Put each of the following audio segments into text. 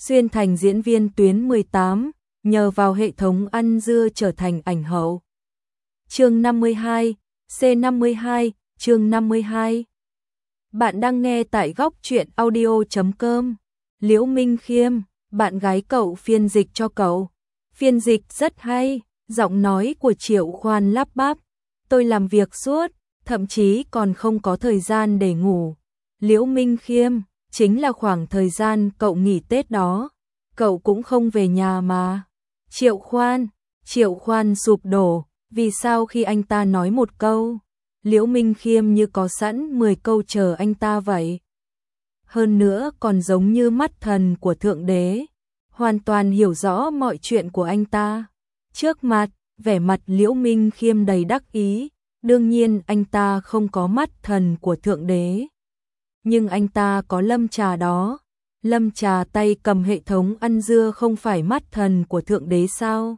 xuyên thành diễn viên tuyến 18, nhờ vào hệ thống ăn dưa trở thành ảnh hậu. Chương 52, C52, chương 52. Bạn đang nghe tại góc truyện audio.com. Liễu Minh Khiêm, bạn gái cậu phiên dịch cho cậu. Phiên dịch rất hay, giọng nói của Triệu Khoan lắp bắp. Tôi làm việc suốt, thậm chí còn không có thời gian để ngủ. Liễu Minh Khiêm, chính là khoảng thời gian cậu nghỉ Tết đó. Cậu cũng không về nhà mà. Triệu Khoan sụp đổ, vì sao khi anh ta nói một câu, Liễu Minh Khiêm như có sẵn 10 câu chờ anh ta vậy. Hơn nữa còn giống như mắt thần của Thượng Đế, hoàn toàn hiểu rõ mọi chuyện của anh ta. Trước mặt, vẻ mặt Liễu Minh Khiêm đầy đắc ý, đương nhiên anh ta không có mắt thần của Thượng Đế. Nhưng anh ta có Lâm Trà đó. Lâm Trà tay cầm hệ thống ăn dưa không phải mắt thần của Thượng Đế sao?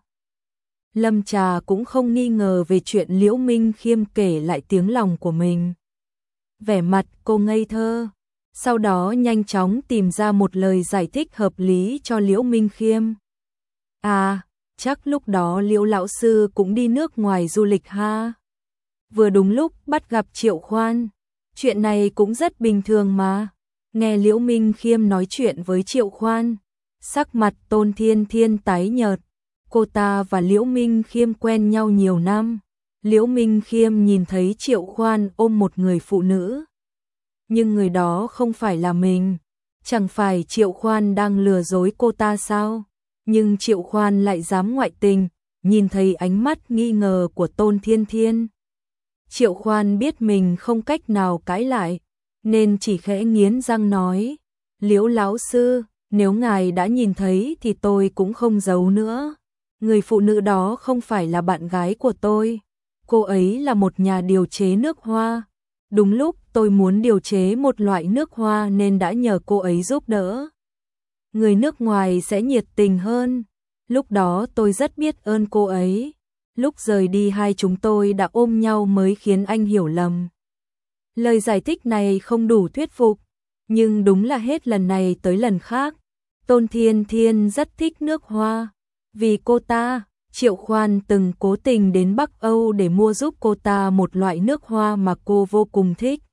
Lâm Trà cũng không nghi ngờ về chuyện Liễu Minh Khiêm kể lại tiếng lòng của mình. Vẻ mặt cô ngây thơ, sau đó nhanh chóng tìm ra một lời giải thích hợp lý cho Liễu Minh Khiêm. À, chắc lúc đó Liễu lão sư cũng đi nước ngoài du lịch ha. Vừa đúng lúc bắt gặp Triệu Khoan. Chuyện này cũng rất bình thường mà. Nghe Liễu Minh Khiêm nói chuyện với Triệu Khoan, sắc mặt Tôn Thiên Thiên tái nhợt. Cô ta và Liễu Minh Khiêm quen nhau nhiều năm. Liễu Minh Khiêm nhìn thấy Triệu Khoan ôm một người phụ nữ. Nhưng người đó không phải là mình. Chẳng phải Triệu Khoan đang lừa dối cô ta sao? Nhưng Triệu Khoan lại dám ngoại tình. Nhìn thấy ánh mắt nghi ngờ của Tôn Thiên Thiên, Triệu Khoan biết mình không cách nào cãi lại, nên chỉ khẽ nghiến răng nói, Liễu lão sư, nếu ngài đã nhìn thấy thì tôi cũng không giấu nữa. Người phụ nữ đó không phải là bạn gái của tôi. Cô ấy là một nhà điều chế nước hoa. Đúng lúc tôi muốn điều chế một loại nước hoa nên đã nhờ cô ấy giúp đỡ. Người nước ngoài sẽ nhiệt tình hơn. Lúc đó tôi rất biết ơn cô ấy. Lúc rời đi hai chúng tôi đã ôm nhau mới khiến anh hiểu lầm. Lời giải thích này không đủ thuyết phục, nhưng đúng là hết lần này tới lần khác. Tôn Thiên Thiên rất thích nước hoa. Vì cô ta, Triệu Khoan từng cố tình đến Bắc Âu để mua giúp cô ta một loại nước hoa mà cô vô cùng thích.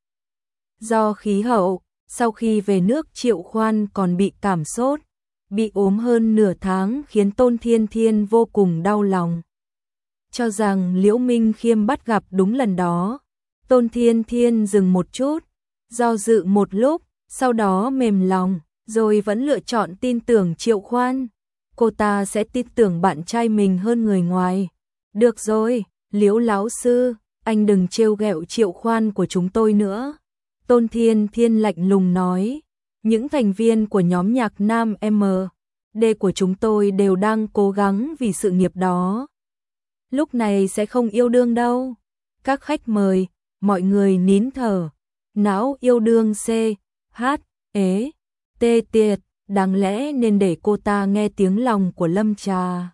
Do khí hậu, sau khi về nước Triệu Khoan còn bị cảm sốt, bị ốm hơn nửa tháng khiến Tôn Thiên Thiên vô cùng đau lòng. Cho rằng Liễu Minh Khiêm bắt gặp đúng lần đó, Tôn Thiên Thiên dừng một chút, do dự một lúc, sau đó mềm lòng, rồi vẫn lựa chọn tin tưởng Triệu Khoan. Cô ta sẽ tin tưởng bạn trai mình hơn người ngoài. Được rồi, Liễu lão sư, anh đừng trêu ghẹo Triệu Khoan của chúng tôi nữa. Tôn Thiên Thiên lạnh lùng nói, những thành viên của nhóm nhạc nam MD của chúng tôi đều đang cố gắng vì sự nghiệp đó. Lúc này sẽ không yêu đương đâu. Các khách mời, mọi người nín thở. Não yêu đương C, H, ế, T tiệt, đáng lẽ nên để cô ta nghe tiếng lòng của Lâm Trà.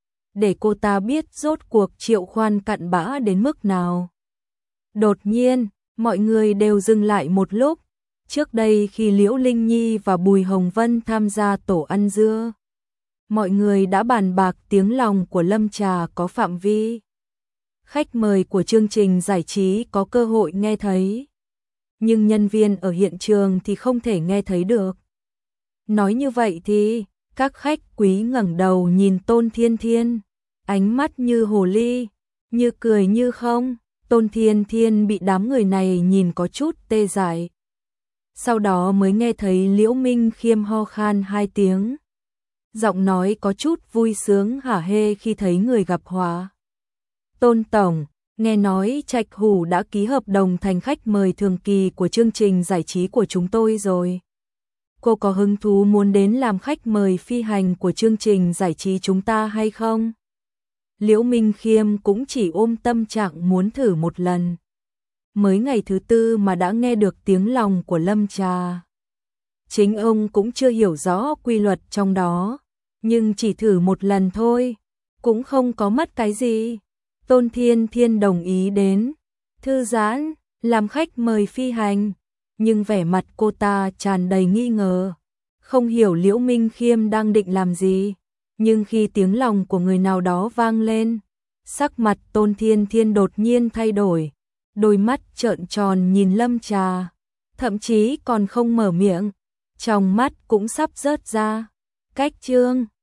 Để cô ta biết rốt cuộc Triệu Khoan cặn bã đến mức nào. Đột nhiên, mọi người đều dừng lại một lúc. Trước đây khi Liễu Linh Nhi và Bùi Hồng Vân tham gia tổ ăn dưa, mọi người đã bàn bạc tiếng lòng của Lâm Trà có phạm vi. Khách mời của chương trình giải trí có cơ hội nghe thấy. Nhưng nhân viên ở hiện trường thì không thể nghe thấy được. Nói như vậy thì, các khách quý ngẩng đầu nhìn Tôn Thiên Thiên. Ánh mắt như hồ ly, như cười như không. Tôn Thiên Thiên bị đám người này nhìn có chút tê dại. Sau đó mới nghe thấy Liễu Minh Khiêm ho khan 2 tiếng. Giọng nói có chút vui sướng hả hê khi thấy người gặp họa. Tôn tổng, nghe nói Trạch Hủ đã ký hợp đồng thành khách mời thường kỳ của chương trình giải trí của chúng tôi rồi. Cô có hứng thú muốn đến làm khách mời phi hành của chương trình giải trí chúng ta hay không? Liễu Minh Khiêm cũng chỉ ôm tâm trạng muốn thử một lần. Mới ngày thứ 4 mà đã nghe được tiếng lòng của Lâm Trà. Chính ông cũng chưa hiểu rõ quy luật trong đó, nhưng chỉ thử một lần thôi, cũng không có mất cái gì. Tôn Thiên Thiên đồng ý đến, thư giãn, làm khách mời phi hành, nhưng vẻ mặt cô ta tràn đầy nghi ngờ. không hiểu Liễu Minh Khiêm đang định làm gì, nhưng khi tiếng lòng của người nào đó vang lên, sắc mặt Tôn Thiên Thiên đột nhiên thay đổi, đôi mắt trợn tròn nhìn Lâm Trà, thậm chí còn không mở miệng, trong mắt cũng sắp rớt ra. Cách chương